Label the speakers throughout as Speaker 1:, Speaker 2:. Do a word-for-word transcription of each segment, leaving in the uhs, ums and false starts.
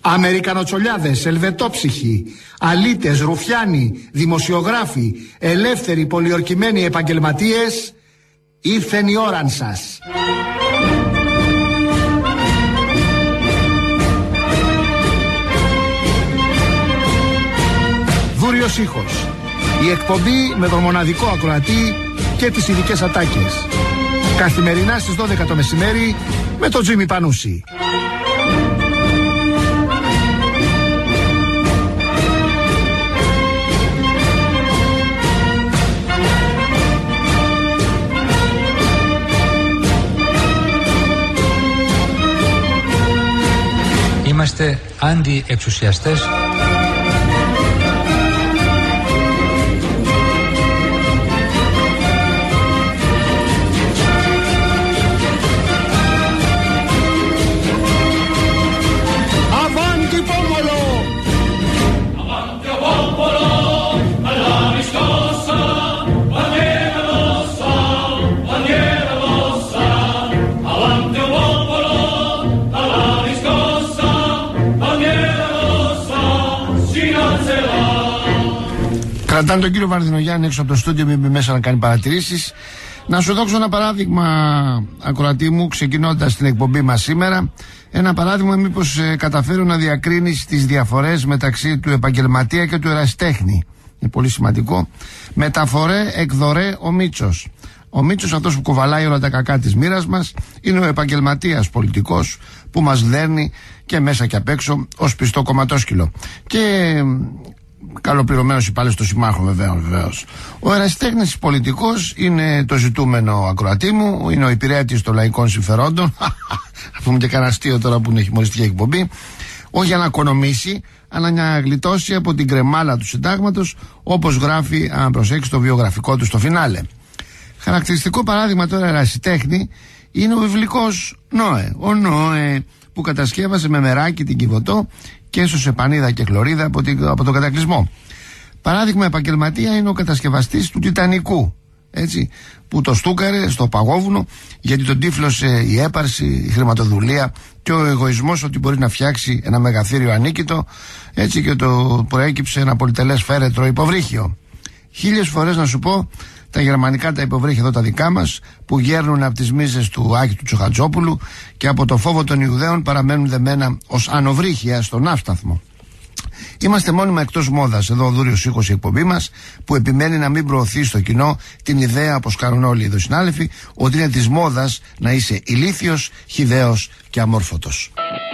Speaker 1: Αμερικανοτσολιάδες, ελβετόψυχοι, αλήτες, ρουφιάνοι, δημοσιογράφοι, ελεύθεροι, πολιορκημένοι επαγγελματίες, ήρθεν η ώραν σας. Δούριος ήχος. Η εκπομπή με τον μοναδικό ακροατή και τις ειδικές ατάκες. Καθημερινά στις δώδεκα το μεσημέρι με τον Τζίμι Πανούση.
Speaker 2: Είμαστε αντιεξουσιαστές.
Speaker 3: Κρατάνε τον κύριο Βαρδινογιάννη έξω από το στούντιο, μην μπει μέσα να κάνει παρατηρήσεις. Να σου δώσω ένα παράδειγμα, ακροατή μου, ξεκινώντας την εκπομπή μας σήμερα. Ένα παράδειγμα, μήπως ε, καταφέρω να διακρίνεις τις διαφορές μεταξύ του επαγγελματία και του ερασιτέχνη. Είναι πολύ σημαντικό. Μεταφορέ, εκδορέ, ο Μίτσος. Ο Μίτσος, αυτός που κουβαλάει όλα τα κακά της μοίρας μας, είναι ο επαγγελματίας πολιτικός που μας δέρνει και μέσα και απ' έξω ως πιστό κομματόσκυλο. Και καλοπληρωμένος υπάλληλος των συμμάχων, βεβαίως, βεβαίως. Ο ερασιτέχνης πολιτικός είναι το ζητούμενο ακροατή μου, είναι ο υπηρέτης των λαϊκών συμφερόντων. Θα πούμε και κανένα αστείο τώρα που είναι χειμωριστική εκπομπή. Όχι για να οικονομήσει, αλλά να γλιτώσει από την κρεμάλα του συντάγματος, όπως γράφει, αν προσέξει, το βιογραφικό του στο φινάλε. Χαρακτηριστικό παράδειγμα τώρα ερασιτέχνη είναι ο βιβλικός Νόε. Ο Νόε που κατασκεύασε με μεράκι την Κιβωτό και έσωσε πανίδα και χλωρίδα από, την, από τον κατακλυσμό. Παράδειγμα επαγγελματία είναι ο κατασκευαστής του Τιτανικού, έτσι, που το στούκαρε στο παγόβουνο γιατί τον τύφλωσε η έπαρση, η χρηματοδουλεία και ο εγωισμός ότι μπορεί να φτιάξει ένα μεγαθύριο ανίκητο, έτσι, και το προέκυψε ένα πολυτελές φέρετρο υποβρύχιο. Χίλιες φορές να σου πω, τα γερμανικά τα υποβρύχια εδώ τα δικά μας, που γέρνουν από τις μίζες του Άκη του Τσοχατζόπουλου και από το φόβο των Ιουδαίων παραμένουν δεμένα ως ανοβρύχια στον ναύσταθμο. Είμαστε μόνιμα εκτός μόδας, εδώ ο Δούριος ήχος η εκπομπή μας, που επιμένει να μην προωθεί στο κοινό την ιδέα, όπως κάνουν όλοι εδώ συνάδελφοι, ότι είναι της μόδας να είσαι ηλίθιος, χυδαίος και αμόρφωτος.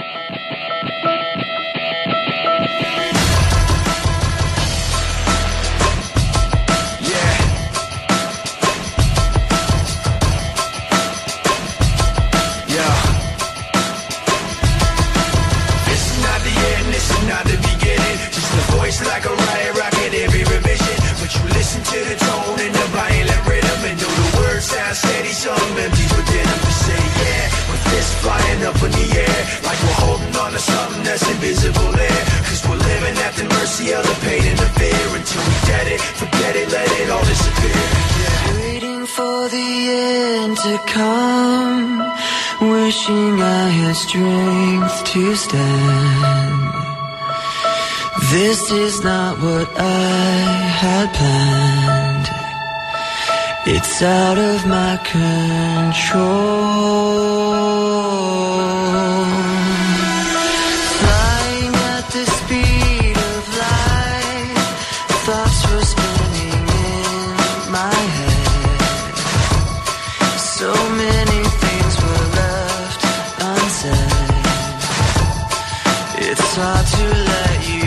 Speaker 4: Like a riot rocket every revision, but you listen to the tone and the violent rhythm and know the words sound steady, some empties within them to say yeah, with fists flying up in the air, like we're holding on to something that's invisible there, cause we're living at the mercy of the pain and the fear, until we get it, forget it, let it all disappear, yeah. Waiting for the end to come, wishing I had strength to stand. This is not what I had planned. It's out of my control. Flying at the speed of light, thoughts were spinning in my head. So many things were left unsaid. It's hard to let you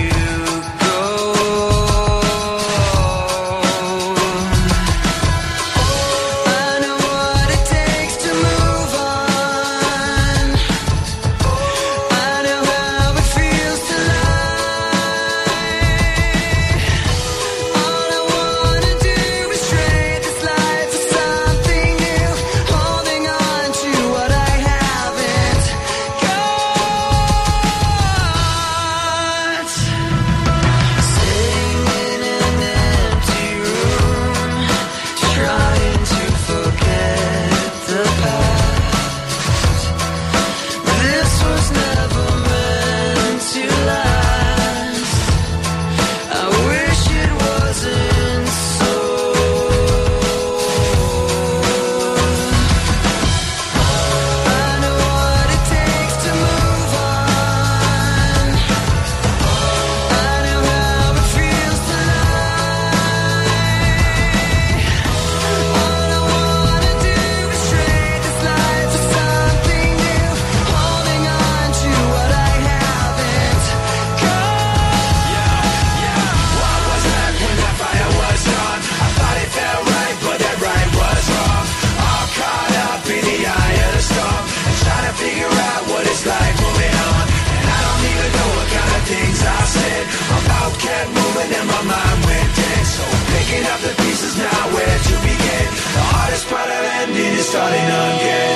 Speaker 4: the pieces now, where to begin? The hardest part of ending is starting again.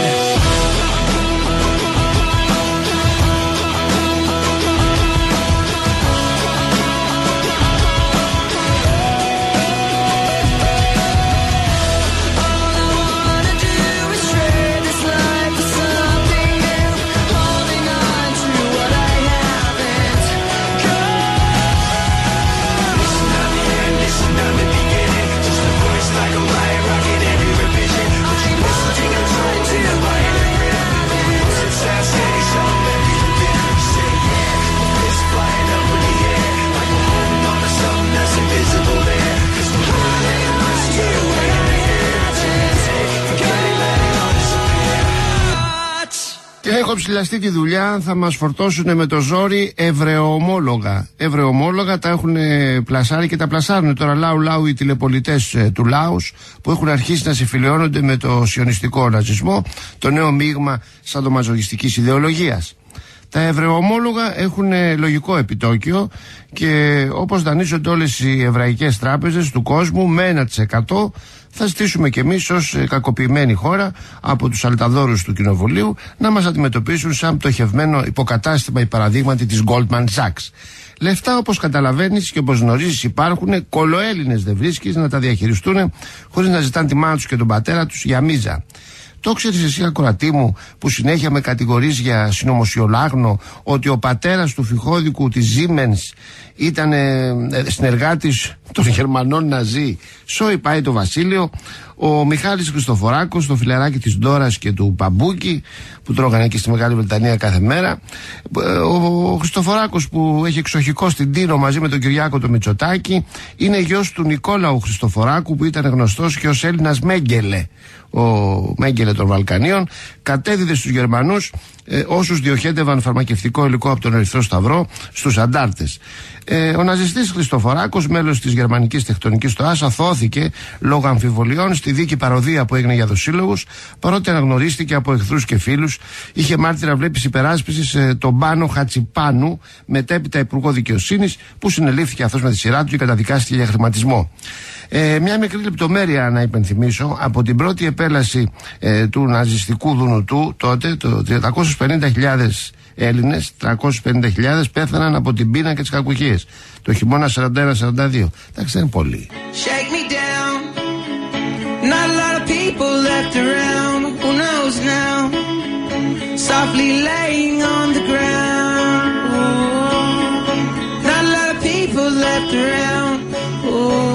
Speaker 3: Και έχω ψηλαστεί τη δουλειά, θα μας φορτώσουν με το ζόρι ευρεομόλογα. Ευρεομόλογα τα έχουν πλασάρει και τα πλασάρουν τώρα λαού λαού οι τηλεπολιτές του Λάους, που έχουν αρχίσει να συμφιλιώνονται με το σιωνιστικό ρατσισμό, το νέο μείγμα σαντομαζογιστικής ιδεολογίας. Τα ευρεομόλογα έχουν λογικό επιτόκιο και όπως δανείζονται όλες οι εβραϊκές τράπεζες του κόσμου με ένα τοις εκατό, θα ζητήσουμε κι εμείς ως κακοποιημένη χώρα από τους αλταδόρους του Κοινοβουλίου να μας αντιμετωπίσουν σαν πτωχευμένο υποκατάστημα ή παραδείγματι της Goldman Sachs. Λεφτά, όπως καταλαβαίνεις και όπως γνωρίζεις, υπάρχουν, κολοέλληνες δεν βρίσκεις να τα διαχειριστούν χωρίς να ζητάνε τη μάνα τους και τον πατέρα τους για μίζα. Το ξέρεις εσύ, ακροατή μου, που συνέχεια με κατηγορείς για συνωμοσιολάγνο ότι ο πατέρας του φυχώδικου της Siemens ήταν ε, συνεργάτης των Γερμανών Ναζί. Σόι πάει το βασίλειο. Ο Μιχάλης Χριστοφοράκος, το φιλεράκι της Ντόρας και του Παμπούκη, που τρώγανε εκεί στη Μεγάλη Βρετανία κάθε μέρα. Ο Χριστοφοράκος, που έχει εξοχικό στην Τίνο μαζί με τον Κυριάκο το Μητσοτάκη, είναι γιος του Νικόλαου Χριστοφοράκου, που ήταν γνωστός και ως Έλληνας Μέγκελε. Ο Μέγκελε των Βαλκανίων κατέδιδε στους Γερμανούς ε, όσους διοχέτευαν φαρμακευτικό υλικό από τον Ερυθρό Σταυρό στους αντάρτες. Ε, ο ναζιστής Χριστοφοράκος, μέλος της γερμανικής τεκτονικής στο Άσα, θώθηκε λόγω αμφιβολιών στη δίκη παροδία που έγινε για δοσύλλογους, παρότι αναγνωρίστηκε από εχθρούς και φίλους. Είχε μάρτυρα, βλέπεις, υπεράσπισης ε, τον Πάνο Χατσιπάνου, μετέπειτα υπουργό δικαιοσύνης, που συνελήφθηκε αυτός με τη σειρά του και καταδικάστηκε για χρηματισμό. Ε, μια μικρή λεπτομέρεια να υπενθυμίσω: από την πρώτη επέλαση ε, του ναζιστικού Δουνουτού, τότε το τριακόσιες πενήντα χιλιάδες Έλληνες, τριακόσιες πενήντα χιλιάδες πέθαναν από την πείνα και τις κακουχίες. Το χειμώνα σαράντα ένα σαράντα δύο. Εντάξει, είναι πολύ.
Speaker 5: Shake me down. Not a lot of people left around. Who knows now? Softly laying on the ground. Oh. Not a lot of people left around. Oh.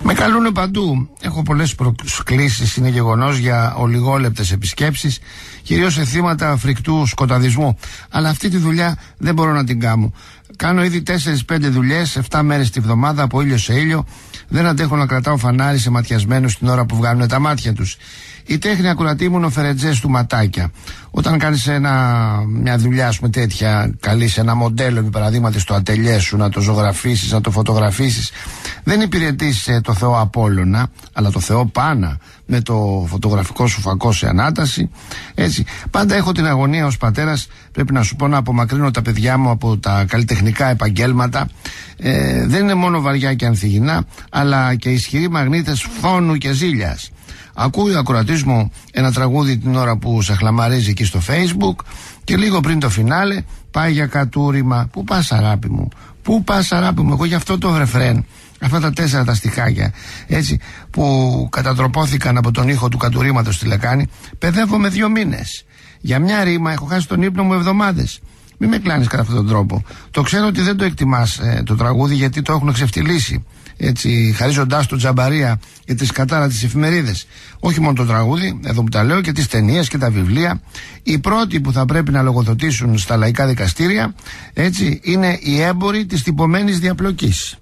Speaker 3: Με καλούν παντού. Έχω πολλές προσκλήσεις, είναι γεγονός, για ολιγόλεπτες επισκέψεις, κυρίως σε θύματα φρικτού σκοταδισμού. Αλλά αυτή τη δουλειά δεν μπορώ να την κάνω. Κάνω ήδη τέσσερις πέντε δουλειές, επτά μέρες τη βδομάδα, από ήλιο σε ήλιο. Δεν αντέχω να κρατάω φανάρι σε ματιασμένους την ώρα που βγάλουν τα μάτια τους. Η τέχνη, ακουρατή μου, είναι ο φερετζές του ματάκια. Όταν κάνεις ένα, μια δουλειά, ας πούμε, τέτοια, καλείς ένα μοντέλο, επί παραδείγματι, στο ατελιέ σου, να το ζωγραφίσεις, να το φωτογραφίσεις, δεν υπηρετείς ε, το Θεό Απόλλωνα, αλλά το Θεό Πάνα, με το φωτογραφικό σου φακό σε ανάταση. Έτσι. Πάντα έχω την αγωνία ως πατέρας, πρέπει να σου πω, να απομακρύνω τα παιδιά μου από τα καλλιτεχνικά επαγγέλματα. Ε, δεν είναι μόνο βαριά και ανθυγινά, αλλά και ισχυροί μαγνήτες φθόνου και ζήλιας. Ακούει ο ακροατής μου ένα τραγούδι την ώρα που σε χλαμαρίζει εκεί στο Facebook και λίγο πριν το φινάλε πάει για κατούριμα. Πού πας, αγάπη μου, πού πας, αγάπη μου? Εγώ γι' αυτό το ρεφρέν, αυτά τα τέσσερα τα στιχάκια, έτσι, που κατατροπώθηκαν από τον ήχο του κατουρήματος στη λεκάνη, παιδεύω με δύο μήνες. Για μια ρήμα έχω χάσει τον ύπνο μου εβδομάδες. Μην με κλάνεις κατά αυτόν τον τρόπο. Το ξέρω ότι δεν το εκτιμάς ε, το τραγούδι, γιατί το έχουν ξεφτυλίσει, έτσι, χαρίζοντάς του τζαμπαρία για τη σκατάρα τις εφημερίδες. Όχι μόνο το τραγούδι, εδώ που τα λέω, και τις ταινίες και τα βιβλία. Οι πρώτοι που θα πρέπει να λογοδοτήσουν στα λαϊκά δικαστήρια, έτσι, είναι οι έμποροι της τυπωμένης διαπλοκής.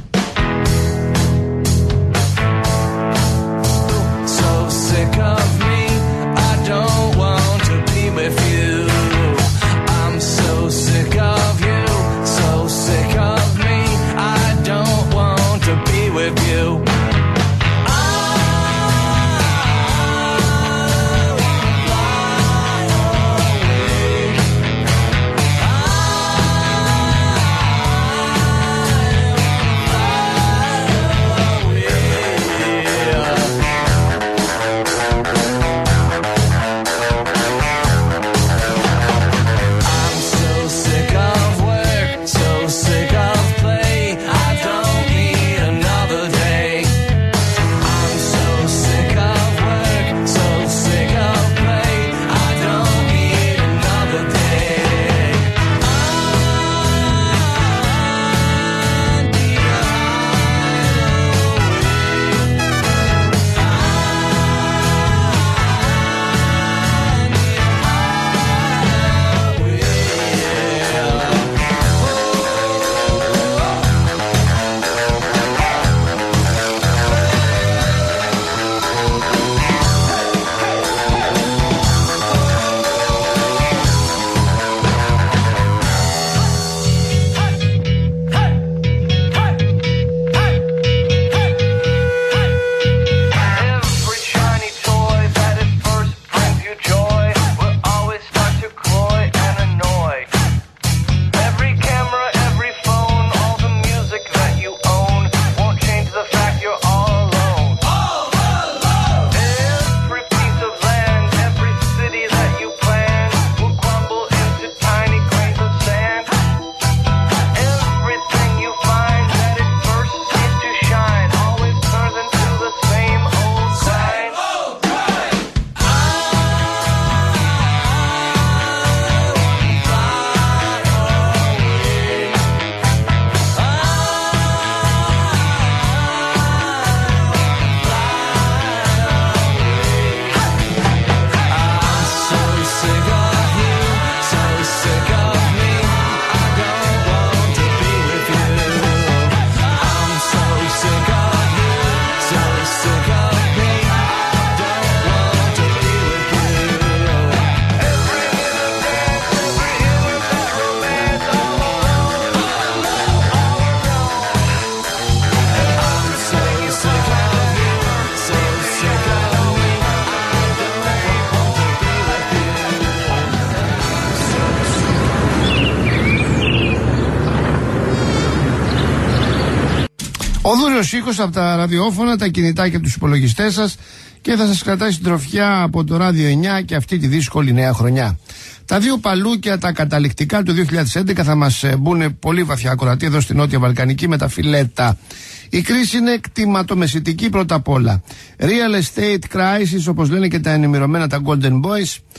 Speaker 3: Ο δούριος ήχος από τα ραδιόφωνα, τα κινητά και τους υπολογιστές σας, και θα σας κρατάει συντροφιά από το Ράδιο εννιά και αυτή τη δύσκολη νέα χρονιά. Τα δύο παλούκια, τα καταληκτικά του δύο χιλιάδες έντεκα, θα μας μπουν πολύ βαθιά ακροατή εδώ στη Νότια Βαλκανική με τα φιλέτα. Η κρίση είναι κτηματομεσητική πρώτα απ' όλα. Real estate crisis, όπως λένε και τα ενημερωμένα τα Golden Boys.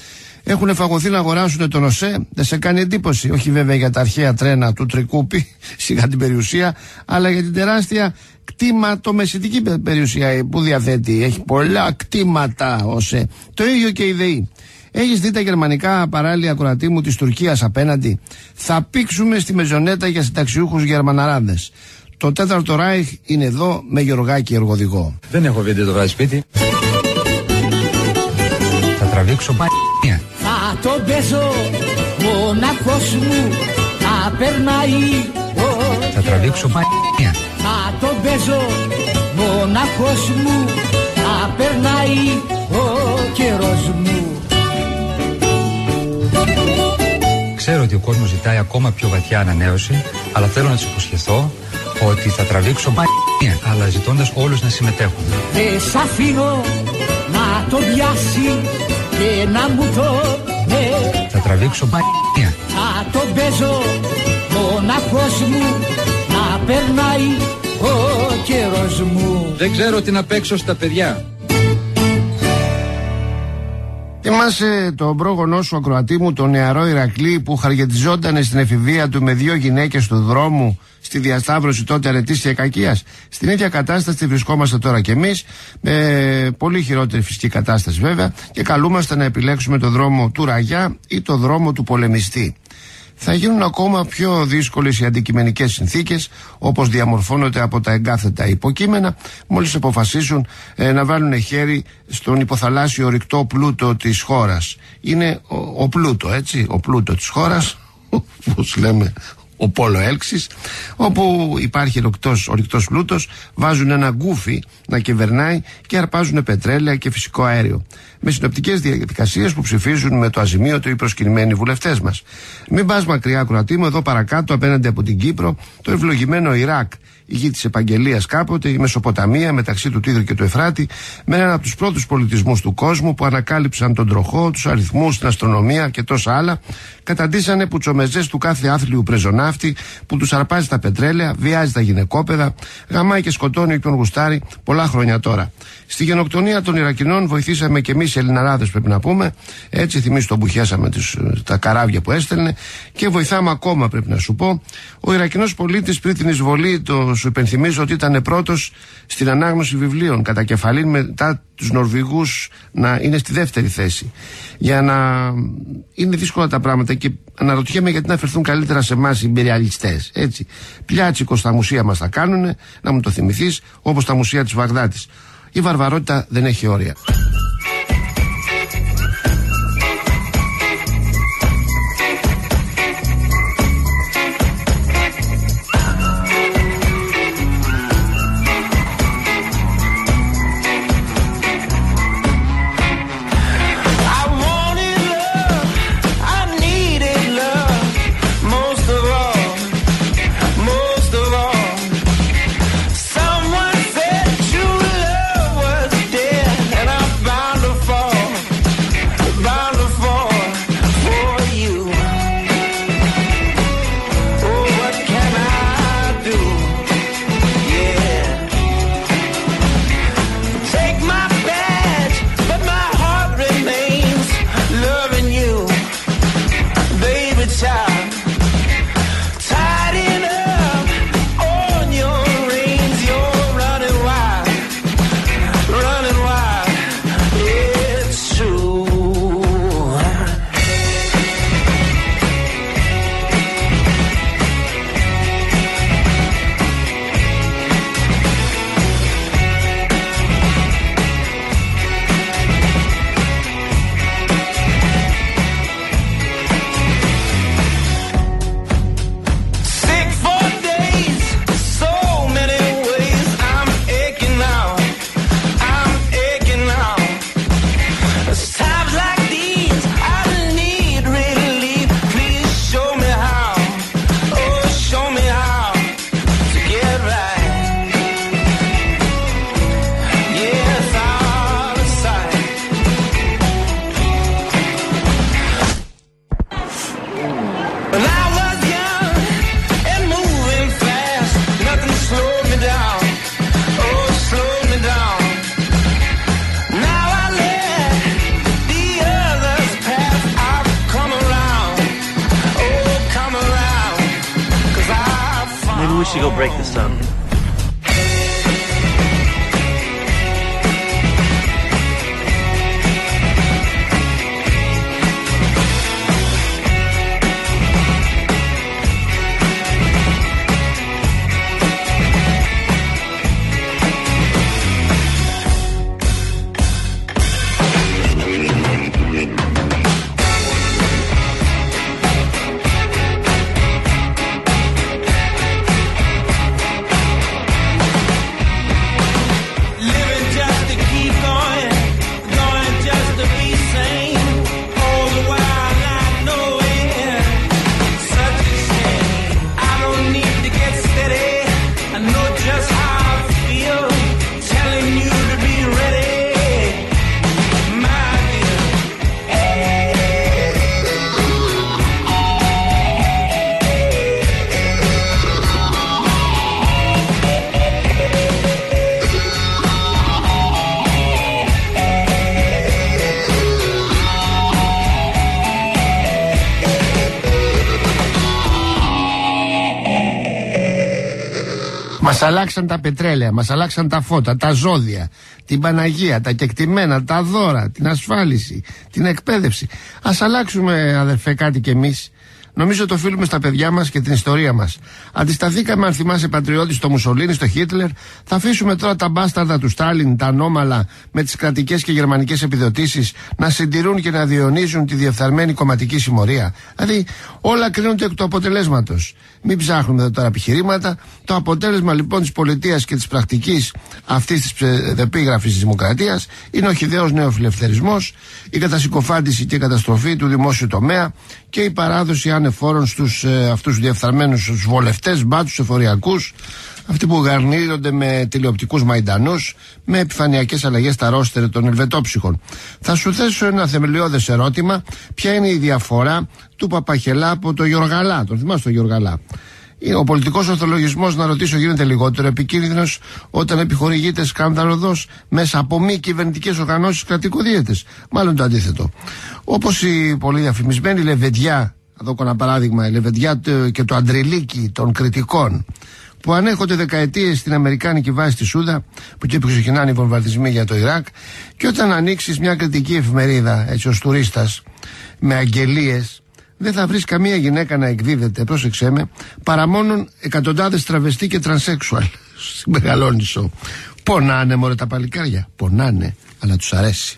Speaker 3: Έχουν φαγωθεί να αγοράσουν τον ΟΣΕ, δεν σε κάνει εντύπωση? Όχι βέβαια για τα αρχαία τρένα του Τρικούπη, σιγά την περιουσία, αλλά για την τεράστια κτήματομεσητική περιουσία που διαθέτει. Έχει πολλά κτήματα ΟΣΕ. Το ίδιο και η ΔΕΗ. Έχεις δει τα γερμανικά παράλια, ακροατή μου, της Τουρκίας απέναντι? Θα πήξουμε στη μεζονέτα για συνταξιούχους Γερμαναράδες. Το τέταρτο Ράιχ είναι εδώ με Γεωργάκη εργοδηγό.
Speaker 2: Δεν έχω βίντεο το βράδυ σπίτι. Θα τραβήξω π***ια.
Speaker 6: Θα τον παίζω μοναχός μου, θα περνάει.
Speaker 2: Θα τραβήξω π***ια.
Speaker 6: Θα τον παίζω μοναχός μου, θα περνάει ο καιρός μου.
Speaker 2: Ξέρω ότι ο κόσμος ζητάει ακόμα πιο βαθιά ανανέωση, αλλά θέλω να τους υποσχεθώ ότι θα τραβήξω π***ια, αλλά ζητώντας όλους να συμμετέχουν.
Speaker 6: Δεν σ' αφήνω να το πιάσει και να μου το ναι.
Speaker 2: Θα τραβήξω π***ια.
Speaker 6: Θα τον παίζω μοναχός μου, να περνάει ο καιρός μου.
Speaker 2: Δεν ξέρω τι να παίξω στα παιδιά.
Speaker 3: Θυμάσαι τον πρόγονό σου, ακροατή μου, τον νεαρό Ηρακλή που χαργετιζόταν στην εφηβεία του με δύο γυναίκες του δρόμου στη διασταύρωση τότε αρετήσια κακίας? Στην ίδια κατάσταση βρισκόμαστε τώρα κι εμείς, με πολύ χειρότερη φυσική κατάσταση βέβαια, και καλούμαστε να επιλέξουμε το δρόμο του ραγιά ή το δρόμο του πολεμιστή. Θα γίνουν ακόμα πιο δύσκολες οι αντικειμενικές συνθήκες, όπως διαμορφώνονται από τα εγκάθετα υποκείμενα, μόλις αποφασίσουν ε, να βάλουν χέρι στον υποθαλάσσιο ορυκτό πλούτο της χώρας. Είναι ο, ο πλούτο, έτσι, ο πλούτο της χώρας, όπως λέμε, ο Πόλο Έλξης, όπου υπάρχει ορυκτός, ορυκτός πλούτος, βάζουν ένα γκούφι να κυβερνάει και αρπάζουν πετρέλαια και φυσικό αέριο. Με συνοπτικές διαδικασίες που ψηφίζουν με το αζημίωτο οι προσκυνημένοι βουλευτές μας. Μην πας μακριά, κροατή μου, εδώ παρακάτω απέναντι από την Κύπρο, το ευλογημένο Ιράκ, η γη της επαγγελίας κάποτε, η Μεσοποταμία μεταξύ του Τίγρου και του Εφράτη, με έναν από τους πρώτους πολιτισμούς του κόσμου που ανακάλυψαν τον τροχό, τους αριθμούς, την αστρονομία και τόσα άλλα, καταντήσανε πουτσομεζές του κάθε άθλιου πρεζοναύτη που τους αρπάζει τα πετρέλαια, βιάζει τα γυναικόπαιδα, γαμάει και σκοτώνει τον γουστάρι πολλά χρόνια τώρα. Στη γενοκτονία των Ιρακινών βοηθήσαμε κι εμείς οι Ελληναράδες, πρέπει να πούμε. Έτσι, θυμίσου τον μπουχιάσαμε τους, τα καράβια που έστελνε, και βοηθάμε ακόμα, πρέπει να σου πω. Ο Ιρακινός πολίτης πριν την εισβολή, το σου υπενθυμίζω ότι ήταν πρώτος στην ανάγνωση βιβλίων κατά κεφαλήν, μετά τους Νορβηγούς να είναι στη δεύτερη θέση. Για να είναι δύσκολα τα πράγματα και αναρωτιέμαι γιατί να φερθούν καλύτερα σε εμάς οι ιμπεριαλιστές. Έτσι. Πλιάτσικο στα μουσεία μας θα κάνουνε, να μου το θυμηθείς, όπως τα μουσεία της Βαγδάτης. Η βαρβαρότητα δεν έχει όρια.
Speaker 4: Someone said true love was dead, and I found
Speaker 7: should go break the sun.
Speaker 3: Μας αλλάξαν τα πετρέλαια, μας αλλάξαν τα φώτα, τα ζώδια, την Παναγία, τα κεκτημένα, τα δώρα, την ασφάλιση, την εκπαίδευση. Ας αλλάξουμε, αδερφέ, κάτι κι εμείς. Νομίζω το οφείλουμε στα παιδιά μας και την ιστορία μας. Αντισταθήκαμε, αν θυμάσαι, πατριώτη στο Μουσολίνι, στο Χίτλερ. Θα αφήσουμε τώρα τα μπάσταρδα του Στάλιν, τα ανώμαλα, με τις κρατικές και γερμανικές επιδοτήσεις, να συντηρούν και να διονύζουν τη διεφθαρμένη κομματική συμμορία. Δηλαδή, όλα κρίνονται εκ του αποτελέσματος. Μην ψάχνουμε εδώ τώρα επιχειρήματα. Το αποτέλεσμα λοιπόν της πολιτείας και της πρακτικής αυτής της επίγραφης της δημοκρατίας είναι ο χυδαίος νεοφιλελευθερισμός, η κατασυκοφάντηση και η καταστροφή του δημόσιου τομέα και η παράδοση ανεφόρων στους ε, αυτούς τους διεφθαρμένους τους βολευτές, μπάτσους, εφοριακούς, αυτοί που γαρνίζονται με τηλεοπτικούς μαϊντανούς, με επιφανειακές αλλαγές στα ρόστερ των ελβετόψυχων. Θα σου θέσω ένα θεμελιώδες ερώτημα: ποια είναι η διαφορά του Παπαχελά από το Γιοργαλά? Τον θυμάσαι τον Γιοργαλά? Ο πολιτικός ορθολογισμός, να ρωτήσω, γίνεται λιγότερο επικίνδυνος όταν επιχορηγείται σκανδαλωδώς μέσα από μη κυβερνητικές οργανώσεις κρατικοδίαιτες? Μάλλον το αντίθετο. Όπως η πολύ διαφημισμένη λεβεντιά, θα δω ένα παράδειγμα, η λεβεντιά και το αντριλίκι των κριτικών, που ανέχονται δεκαετίες στην αμερικάνικη βάση στη Σούδα, που και ξεκινάνε οι βομβαρδισμοί για το Ιράκ, και όταν ανοίξεις μια κριτική εφημερίδα, έτσι ως τουρίστας, με αγγελίες, δεν θα βρεις καμία γυναίκα να εκδίδεται, πρόσεξέ με, παρά μόνον εκατοντάδες τραβεστή και τρανσέξουαλ στη Μεγαλόνισσο. Πονάνε μωρέ τα παλικάρια, πονάνε, αλλά τους αρέσει.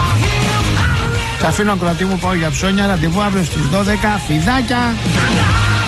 Speaker 1: Αφήνω ακροατή μου, πάω για ψώνια. Ραντεβού αύριο στις δώδεκα. Φιδάκια!